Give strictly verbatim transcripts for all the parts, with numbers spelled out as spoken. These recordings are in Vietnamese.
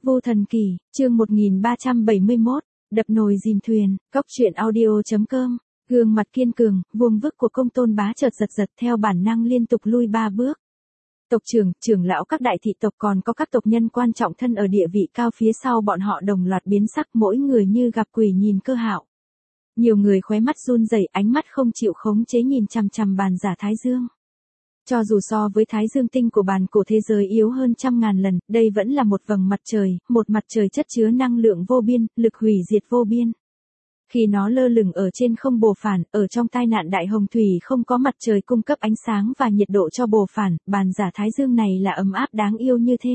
Vô Thần Kỷ, chương một nghìn ba trăm bảy mươi mốt, đập nồi dìm thuyền, cóc truyện audio chấm com. Gương mặt kiên cường, vuông vức của Công Tôn Bá chợt giật giật theo bản năng liên tục lui ba bước. Tộc trưởng, trưởng lão các đại thị tộc còn có các tộc nhân quan trọng thân ở địa vị cao phía sau bọn họ đồng loạt biến sắc, mỗi người như gặp quỷ nhìn Cơ Hạo. Nhiều người khóe mắt run rẩy, ánh mắt không chịu khống chế nhìn chằm chằm bàn giả Thái Dương. Cho dù so với Thái Dương tinh của bàn cổ thế giới yếu hơn trăm ngàn lần, đây vẫn là một vầng mặt trời, một mặt trời chất chứa năng lượng vô biên, lực hủy diệt vô biên. Khi nó lơ lửng ở trên không bồ phản, ở trong tai nạn đại hồng thủy không có mặt trời cung cấp ánh sáng và nhiệt độ cho bồ phản, bàn giả Thái Dương này là ấm áp đáng yêu như thế.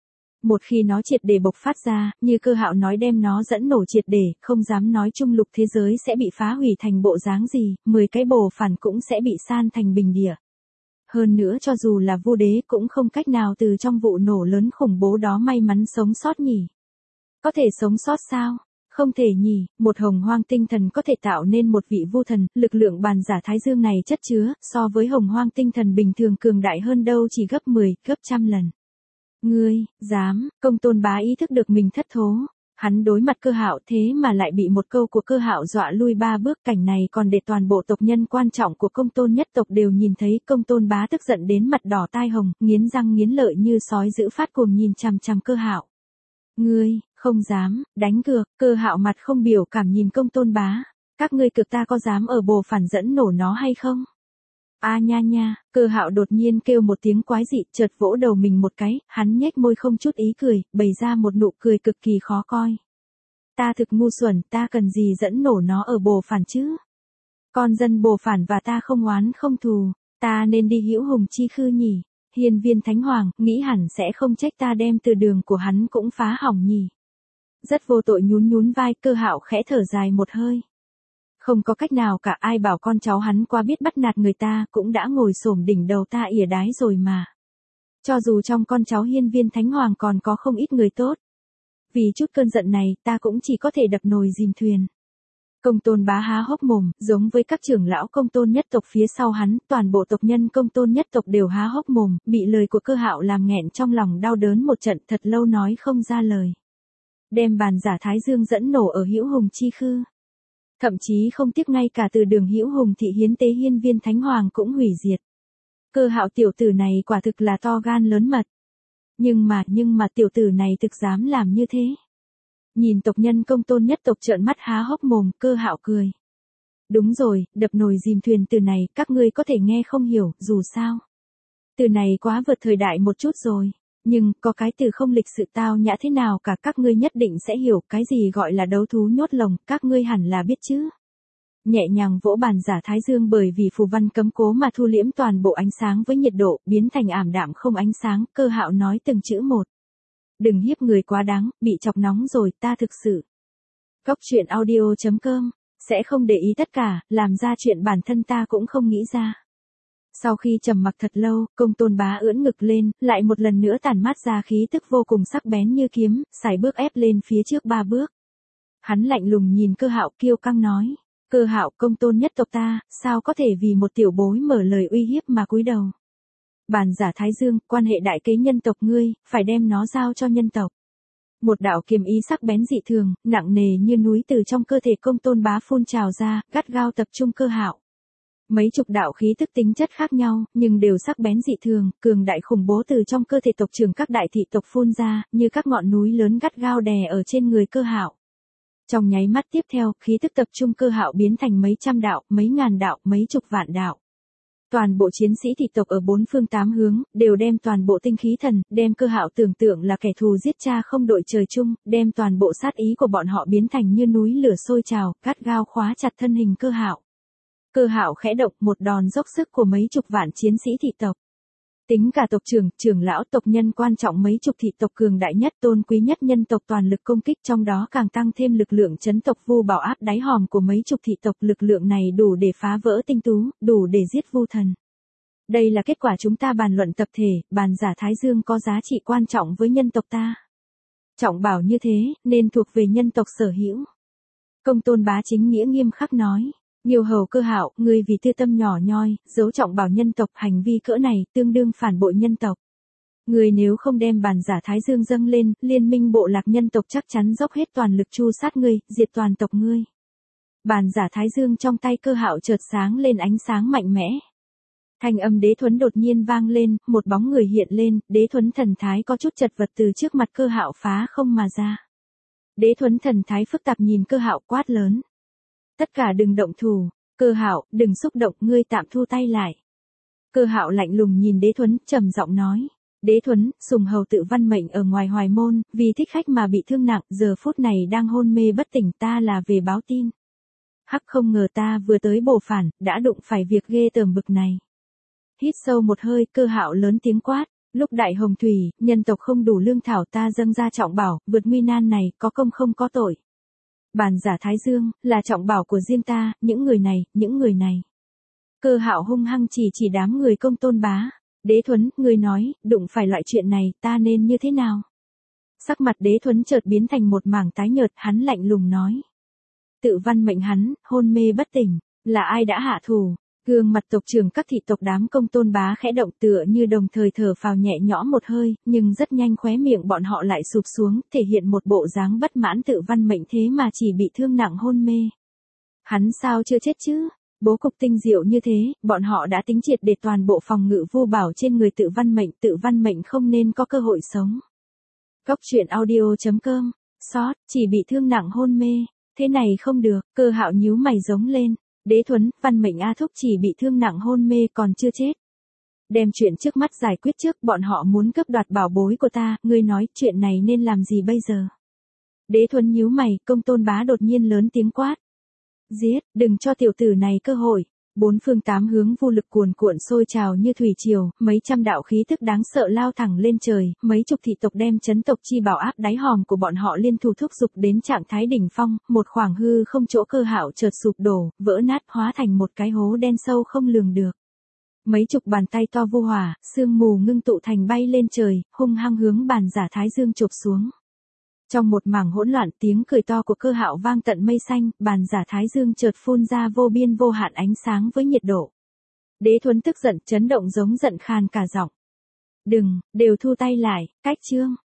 Một khi nó triệt để bộc phát ra, như Cơ Hạo nói đem nó dẫn nổ triệt để, không dám nói trung lục thế giới sẽ bị phá hủy thành bộ dáng gì, mười cái bồ phản cũng sẽ bị san thành bình địa. Hơn nữa cho dù là Vu Đế cũng không cách nào từ trong vụ nổ lớn khủng bố đó may mắn sống sót nhỉ. Có thể sống sót sao? Không thể nhỉ, một hồng hoang tinh thần có thể tạo nên một vị vu thần, lực lượng bàn giả Thái Dương này chất chứa, so với hồng hoang tinh thần bình thường cường đại hơn đâu chỉ gấp mười, gấp trăm lần. Ngươi, dám, Công Tôn Bá ý thức được mình thất thố. Hắn đối mặt Cơ Hạo thế mà lại bị một câu của Cơ Hạo dọa lui ba bước, cảnh này còn để toàn bộ tộc nhân quan trọng của Công Tôn nhất tộc đều nhìn thấy. Công Tôn Bá tức giận đến mặt đỏ tai hồng, nghiến răng nghiến lợi như sói dữ phát cuồng nhìn chằm chằm Cơ Hạo. Ngươi, không dám, đánh cược. Cơ Hạo mặt không biểu cảm nhìn Công Tôn Bá. Các ngươi cực ta có dám ở bồ phản dẫn nổ nó hay không? A à, nha nha, Cơ Hạo đột nhiên kêu một tiếng quái dị, chợt vỗ đầu mình một cái, hắn nhếch môi không chút ý cười, bày ra một nụ cười cực kỳ khó coi. Ta thực ngu xuẩn, ta cần gì dẫn nổ nó ở bồ phản chứ? Con dân bồ phản và ta không oán không thù, ta nên đi hữu hùng chi khư nhỉ? Hiên Viên Thánh Hoàng, nghĩ hẳn sẽ không trách ta đem từ đường của hắn cũng phá hỏng nhỉ? Rất vô tội nhún nhún vai, Cơ Hạo khẽ thở dài một hơi. Không có cách nào cả, ai bảo con cháu hắn qua biết bắt nạt người ta, cũng đã ngồi xổm đỉnh đầu ta ỉa đái rồi mà. Cho dù trong con cháu Hiên Viên Thánh Hoàng còn có không ít người tốt. Vì chút cơn giận này, ta cũng chỉ có thể đập nồi dìm thuyền. Công Tôn Bá há hốc mồm, giống với các trưởng lão Công Tôn nhất tộc phía sau hắn, toàn bộ tộc nhân Công Tôn nhất tộc đều há hốc mồm, bị lời của Cơ Hạo làm nghẹn trong lòng đau đớn một trận, thật lâu nói không ra lời. Đem bàn giả Thái Dương dẫn nổ ở hữu hùng chi khư. Thậm chí không tiếc ngay cả từ đường hữu hùng thị hiến tế Hiên Viên Thánh Hoàng cũng hủy diệt. Cơ Hạo tiểu tử này quả thực là to gan lớn mật. Nhưng mà, nhưng mà tiểu tử này thực dám làm như thế. Nhìn tộc nhân Công Tôn nhất tộc trợn mắt há hốc mồm, Cơ Hạo cười. Đúng rồi, đập nồi dìm thuyền từ này, các ngươi có thể nghe không hiểu, dù sao. Từ này quá vượt thời đại một chút rồi. Nhưng, có cái từ không lịch sự tao nhã thế nào cả, các ngươi nhất định sẽ hiểu cái gì gọi là đấu thú nhốt lồng, các ngươi hẳn là biết chứ. Nhẹ nhàng vỗ bàn giả Thái Dương bởi vì phù văn cấm cố mà thu liễm toàn bộ ánh sáng với nhiệt độ, biến thành ảm đạm không ánh sáng, Cơ Hạo nói từng chữ một. Đừng hiếp người quá đáng, bị chọc nóng rồi, ta thực sự. Cóc truyện audio chấm com, sẽ không để ý tất cả, làm ra chuyện bản thân ta cũng không nghĩ ra. Sau khi trầm mặc thật lâu, Công Tôn Bá ưỡn ngực lên, lại một lần nữa tản mát ra khí tức vô cùng sắc bén như kiếm, sải bước ép lên phía trước ba bước. Hắn lạnh lùng nhìn Cơ Hạo kiêu căng nói, Cơ Hạo, Công Tôn nhất tộc ta, sao có thể vì một tiểu bối mở lời uy hiếp mà cúi đầu. Bàn giả Thái Dương, quan hệ đại kế nhân tộc ngươi, phải đem nó giao cho nhân tộc. Một đạo kiếm ý sắc bén dị thường, nặng nề như núi từ trong cơ thể Công Tôn Bá phun trào ra, gắt gao tập trung Cơ Hạo. Mấy chục đạo khí tức tính chất khác nhau, nhưng đều sắc bén dị thường, cường đại khủng bố từ trong cơ thể tộc trưởng các đại thị tộc phun ra, như các ngọn núi lớn gắt gao đè ở trên người Cơ Hạo. Trong nháy mắt tiếp theo, khí tức tập trung Cơ Hạo biến thành mấy trăm đạo, mấy ngàn đạo, mấy chục vạn đạo. Toàn bộ chiến sĩ thị tộc ở bốn phương tám hướng, đều đem toàn bộ tinh khí thần, đem Cơ Hạo tưởng tượng là kẻ thù giết cha không đội trời chung, đem toàn bộ sát ý của bọn họ biến thành như núi lửa sôi trào, gắt gao khóa chặt thân hình Cơ Hạo. Cơ Hạo khẽ động, một đòn dốc sức của mấy chục vạn chiến sĩ thị tộc. Tính cả tộc trưởng, trưởng lão tộc nhân quan trọng mấy chục thị tộc cường đại nhất tôn quý nhất nhân tộc toàn lực công kích, trong đó càng tăng thêm lực lượng chấn tộc Vu Bảo áp đáy hòm của mấy chục thị tộc, lực lượng này đủ để phá vỡ tinh tú, đủ để giết Vu thần. Đây là kết quả chúng ta bàn luận tập thể, bàn giả Thái Dương có giá trị quan trọng với nhân tộc ta. Trọng bảo như thế, nên thuộc về nhân tộc sở hữu. Công Tôn Bá chính nghĩa nghiêm khắc nói. Nhiều hầu Cơ Hạo, ngươi vì tư tâm nhỏ nhoi, giấu trọng bảo nhân tộc, hành vi cỡ này, tương đương phản bội nhân tộc. Người nếu không đem bàn giả Thái Dương dâng lên, liên minh bộ lạc nhân tộc chắc chắn dốc hết toàn lực tru sát ngươi, diệt toàn tộc ngươi. Bàn giả Thái Dương trong tay Cơ Hạo chợt sáng lên ánh sáng mạnh mẽ. Thanh âm Đế Thuấn đột nhiên vang lên, một bóng người hiện lên, Đế Thuấn thần thái có chút chật vật từ trước mặt Cơ Hạo phá không mà ra. Đế Thuấn thần thái phức tạp nhìn Cơ Hạo quát lớn. Tất cả đừng động thủ, Cơ Hạo, đừng xúc động, ngươi tạm thu tay lại. Cơ Hạo lạnh lùng nhìn Đế Thuấn, trầm giọng nói. Đế Thuấn, Sùng Hầu tự văn mệnh ở ngoài Hoài Môn, vì thích khách mà bị thương nặng, giờ phút này đang hôn mê bất tỉnh, ta là về báo tin. Hắc, không ngờ ta vừa tới bổ phản, đã đụng phải việc ghê tởm bực này. Hít sâu một hơi, Cơ Hạo lớn tiếng quát. Lúc đại hồng thủy, nhân tộc không đủ lương thảo, ta dâng ra trọng bảo, vượt nguy nan này, có công không có tội. Bàn giả Thái Dương, là trọng bảo của riêng ta, những người này, những người này. Cơ Hạo hung hăng chỉ chỉ đám người Công Tôn Bá. Đế Thuấn, ngươi nói, đụng phải loại chuyện này, ta nên như thế nào? Sắc mặt Đế Thuấn chợt biến thành một mảng tái nhợt, hắn lạnh lùng nói. Tự văn mệnh hắn, hôn mê bất tỉnh, là ai đã hạ thủ? Gương mặt tộc trưởng các thị tộc đám Công Tôn Bá khẽ động tựa như đồng thời thở phào nhẹ nhõm một hơi, nhưng rất nhanh khóe miệng bọn họ lại sụp xuống, thể hiện một bộ dáng bất mãn. Tự văn mệnh thế mà chỉ bị thương nặng hôn mê. Hắn sao chưa chết chứ? Bố cục tinh diệu như thế, bọn họ đã tính triệt để toàn bộ phòng ngự vô bảo trên người tự văn mệnh, tự văn mệnh không nên có cơ hội sống. Cốc truyện audio chấm com, sót, chỉ bị thương nặng hôn mê, thế này không được, Cơ Hạo nhíu mày giống lên. Đế Thuấn, văn mệnh A Thúc chỉ bị thương nặng hôn mê còn chưa chết. Đem chuyện trước mắt giải quyết trước, bọn họ muốn cướp đoạt bảo bối của ta, ngươi nói chuyện này nên làm gì bây giờ? Đế Thuấn nhíu mày, Công Tôn Bá đột nhiên lớn tiếng quát. Giết, đừng cho tiểu tử này cơ hội. Bốn phương tám hướng vô lực cuồn cuộn sôi trào như thủy triều, mấy trăm đạo khí thức đáng sợ lao thẳng lên trời, mấy chục thị tộc đem chấn tộc chi bảo áp đáy hòm của bọn họ liên thủ thúc giục đến trạng thái đỉnh phong, một khoảng hư không chỗ Cơ Hạo chợt sụp đổ, vỡ nát hóa thành một cái hố đen sâu không lường được. Mấy chục bàn tay to vô hỏa, sương mù ngưng tụ thành bay lên trời, hung hăng hướng bàn giả Thái Dương chụp xuống. Trong một mảng hỗn loạn, tiếng cười to của Cơ Hạo vang tận mây xanh, bàn giả Thái Dương chợt phun ra vô biên vô hạn ánh sáng với nhiệt độ. Đế Thuấn tức giận, chấn động giống giận khàn cả giọng. Đừng, đều thu tay lại, cách chương.